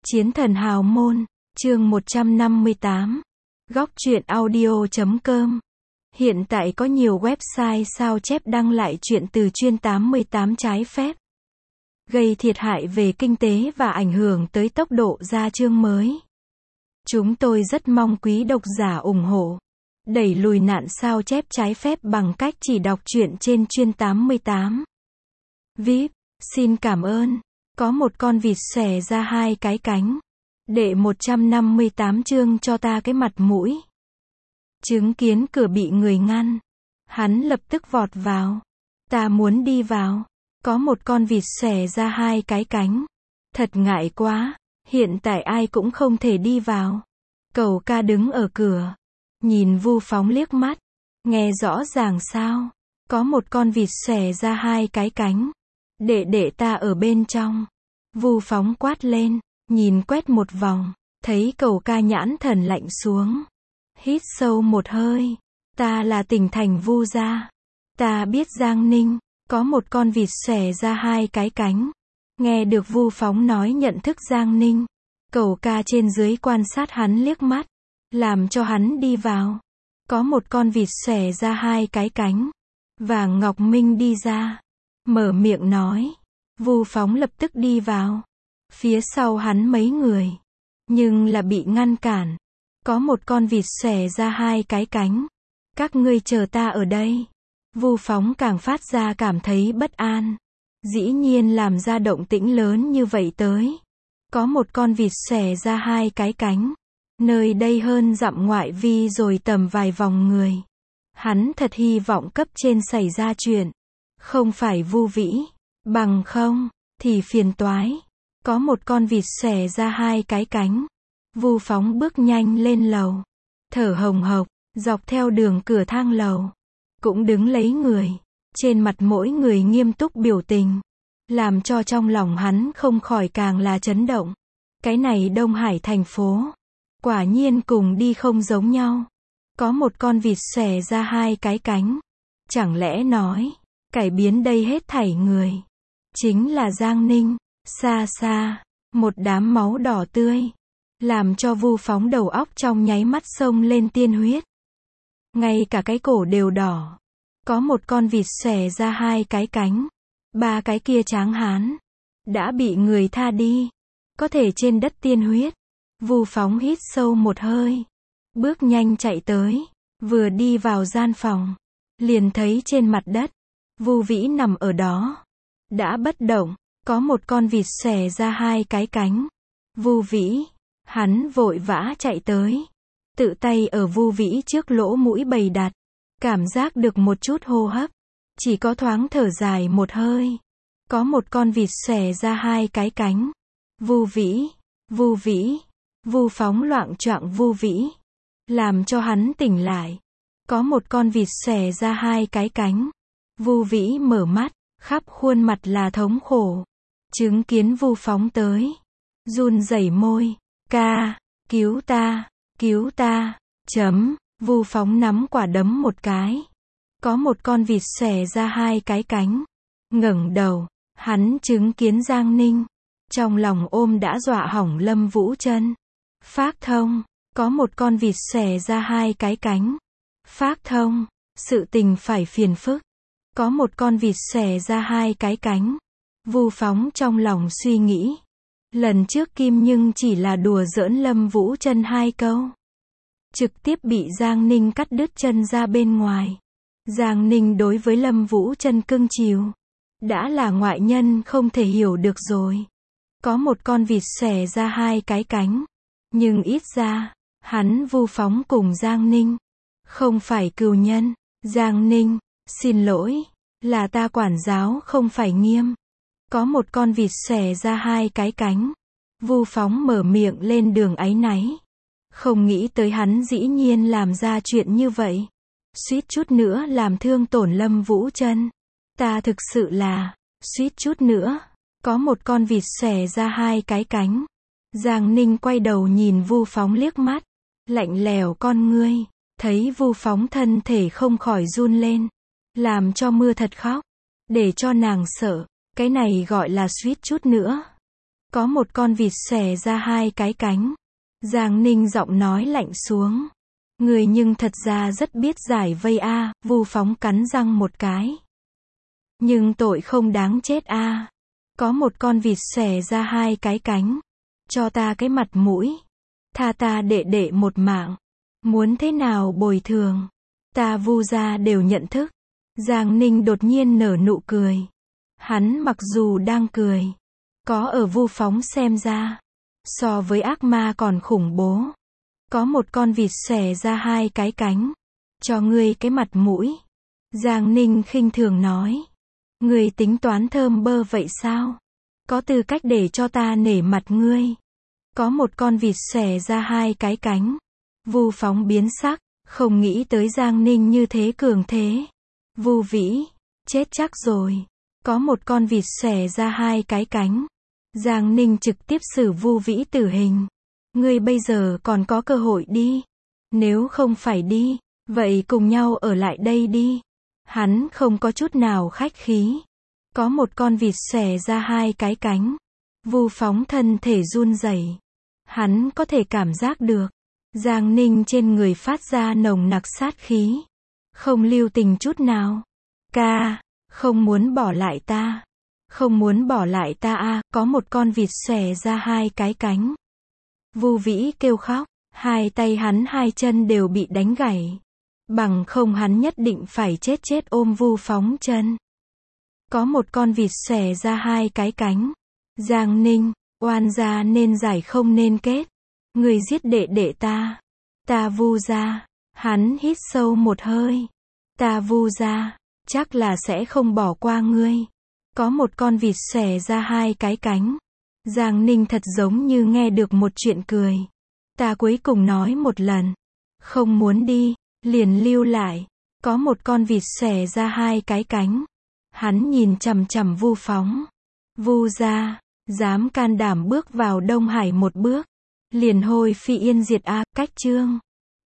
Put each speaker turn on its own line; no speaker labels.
Chiến thần hào môn, chương 158. Góc truyện audio.com. Hiện tại có nhiều website sao chép đăng lại truyện từ chuyên 88 trái phép, gây thiệt hại về kinh tế và ảnh hưởng tới tốc độ ra chương mới. Chúng tôi rất mong quý độc giả ủng hộ, đẩy lùi nạn sao chép trái phép bằng cách chỉ đọc truyện trên chuyên 88. VIP, xin cảm ơn. Có một con vịt xòe ra hai cái cánh. Đệ 158 chương cho ta cái mặt mũi. Chứng kiến cửa bị người ngăn, hắn lập tức vọt vào. Ta muốn đi vào. Có một con vịt xòe ra hai cái cánh. Thật ngại quá, hiện tại ai cũng không thể đi vào. Cậu ca đứng ở cửa, nhìn Vu Phóng liếc mắt. Nghe rõ ràng sao? Có một con vịt xòe ra hai cái cánh. Để ta ở bên trong. Vu Phóng quát lên, nhìn quét một vòng, thấy cậu ca nhãn thần lạnh xuống. Hít sâu một hơi. Ta là tỉnh thành Vu gia. Ta biết Giang Ninh, có một con vịt xòe ra hai cái cánh. Nghe được Vu Phóng nói nhận thức Giang Ninh, cậu ca trên dưới quan sát hắn liếc mắt, làm cho hắn đi vào. Có một con vịt xòe ra hai cái cánh. Vàng Ngọc Minh đi ra, mở miệng nói. Vu Phóng lập tức đi vào. Phía sau hắn mấy người, nhưng là bị ngăn cản. Có một con vịt xòe ra hai cái cánh. Các ngươi chờ ta ở đây. Vu Phóng càng phát ra cảm thấy bất an. Dĩ nhiên làm ra động tĩnh lớn như vậy tới. Có một con vịt xòe ra hai cái cánh. Nơi đây hơn dặm ngoại vi rồi tầm vài vòng người. Hắn thật hy vọng cấp trên xảy ra chuyện. Không phải Vu Vĩ. Bằng không, thì phiền toái. Có một con vịt xòe ra hai cái cánh. Vu Phóng bước nhanh lên lầu. Thở hồng hộc, dọc theo đường cửa thang lầu. Cũng đứng lấy người. Trên mặt mỗi người nghiêm túc biểu tình. Làm cho trong lòng hắn không khỏi càng là chấn động. Cái này Đông Hải thành phố. Quả nhiên cùng đi không giống nhau. Có một con vịt xòe ra hai cái cánh. Chẳng lẽ nói, cải biến đây hết thảy người chính là Giang Ninh. Xa xa, một đám máu đỏ tươi, làm cho Vu Phóng đầu óc trong nháy mắt xông lên tiên huyết. Ngay cả cái cổ đều đỏ. Có một con vịt xòe ra hai cái cánh. Ba cái kia tráng hán đã bị người tha đi. Có thể trên đất tiên huyết. Vu Phóng hít sâu một hơi, bước nhanh chạy tới. Vừa đi vào gian phòng, liền thấy trên mặt đất Vu Vĩ nằm ở đó, đã bất động. Có một con vịt xòe ra hai cái cánh. Vu Vĩ, hắn vội vã chạy tới, tự tay ở Vu Vĩ trước lỗ mũi bày đặt, cảm giác được một chút hô hấp, chỉ có thoáng thở dài một hơi. Có một con vịt xòe ra hai cái cánh. Vu Vĩ, Vu Vĩ. Vu Phóng loạng choạng Vu Vĩ, làm cho hắn tỉnh lại. Có một con vịt xòe ra hai cái cánh. Vu Vĩ mở mắt, khắp khuôn mặt là thống khổ. Chứng kiến Vu Phóng tới, run rẩy môi, ca, cứu ta, cứu ta, Vu Phóng nắm quả đấm một cái. Có một con vịt xòe ra hai cái cánh. Ngẩng đầu, hắn chứng kiến Giang Ninh, trong lòng ôm đã dọa hỏng Lâm Vũ Chân. Phác Thông, có một con vịt xòe ra hai cái cánh. Phác Thông, sự tình phải phiền phức. Có một con vịt xòe ra hai cái cánh. Vu Phóng trong lòng suy nghĩ. Lần trước Kim Nhưng chỉ là đùa giỡn Lâm Vũ Chân hai câu. Trực tiếp bị Giang Ninh cắt đứt chân ra bên ngoài. Giang Ninh đối với Lâm Vũ Chân cưng chiều. Đã là ngoại nhân không thể hiểu được rồi. Có một con vịt xòe ra hai cái cánh. Nhưng ít ra, hắn Vu Phóng cùng Giang Ninh không phải cừu nhân. Giang Ninh, xin lỗi, là ta quản giáo không phải nghiêm. Có một con vịt xòe ra hai cái cánh. Vu Phóng mở miệng lên đường áy náy. Không nghĩ tới hắn dĩ nhiên làm ra chuyện như vậy. Suýt chút nữa làm thương tổn Lâm Vũ Chân. Ta thực sự là, suýt chút nữa. Có một con vịt xòe ra hai cái cánh. Giang Ninh quay đầu nhìn Vu Phóng liếc mắt. Lạnh lèo con ngươi. Thấy Vu Phóng thân thể không khỏi run lên. Làm cho mưa thật khóc. Để cho nàng sợ. Cái này gọi là suýt chút nữa. Có một con vịt xòe ra hai cái cánh. Giang Ninh giọng nói lạnh xuống. Người nhưng thật ra rất biết giải vây a. Vu Phóng cắn răng một cái. Nhưng tội không đáng chết a. Có một con vịt xòe ra hai cái cánh. Cho ta cái mặt mũi. Tha ta đệ đệ một mạng. Muốn thế nào bồi thường. Ta Vu gia đều nhận thức. Giang Ninh đột nhiên nở nụ cười. Hắn mặc dù đang cười. Có ở Vu Phóng xem ra. So với ác ma còn khủng bố. Có một con vịt xòe ra hai cái cánh. Cho ngươi cái mặt mũi. Giang Ninh khinh thường nói. Ngươi tính toán thơm bơ vậy sao? Có tư cách để cho ta nể mặt ngươi. Có một con vịt xòe ra hai cái cánh. Vu Phóng biến sắc. Không nghĩ tới Giang Ninh như thế cường thế. Vu Vĩ. Chết chắc rồi. Có một con vịt xòe ra hai cái cánh. Giang Ninh trực tiếp xử Vu Vĩ tử hình. Ngươi bây giờ còn có cơ hội đi. Nếu không phải đi, vậy cùng nhau ở lại đây đi. Hắn không có chút nào khách khí. Có một con vịt xòe ra hai cái cánh. Vu Phóng thân thể run rẩy. Hắn có thể cảm giác được. Giang Ninh trên người phát ra nồng nặc sát khí. Không lưu tình chút nào. Ca, không muốn bỏ lại ta. Không muốn bỏ lại ta a. Có một con vịt xòe ra hai cái cánh. Vu Vĩ kêu khóc. Hai tay hắn hai chân đều bị đánh gãy. Bằng không hắn nhất định phải chết ôm Vu Phóng chân. Có một con vịt xòe ra hai cái cánh. Giang Ninh, oan gia nên giải không nên kết. Người giết đệ đệ ta. Ta Vu gia. Hắn hít sâu một hơi. Ta Vu gia, chắc là sẽ không bỏ qua ngươi. Có một con vịt xòe ra hai cái cánh. Giang Ninh thật giống như nghe được một chuyện cười. Ta cuối cùng nói một lần. Không muốn đi, liền lưu lại. Có một con vịt xòe ra hai cái cánh. Hắn nhìn chằm chằm Vu Phóng. Vu gia, dám can đảm bước vào Đông Hải một bước. Liền hôi phi yên diệt a. Cách chương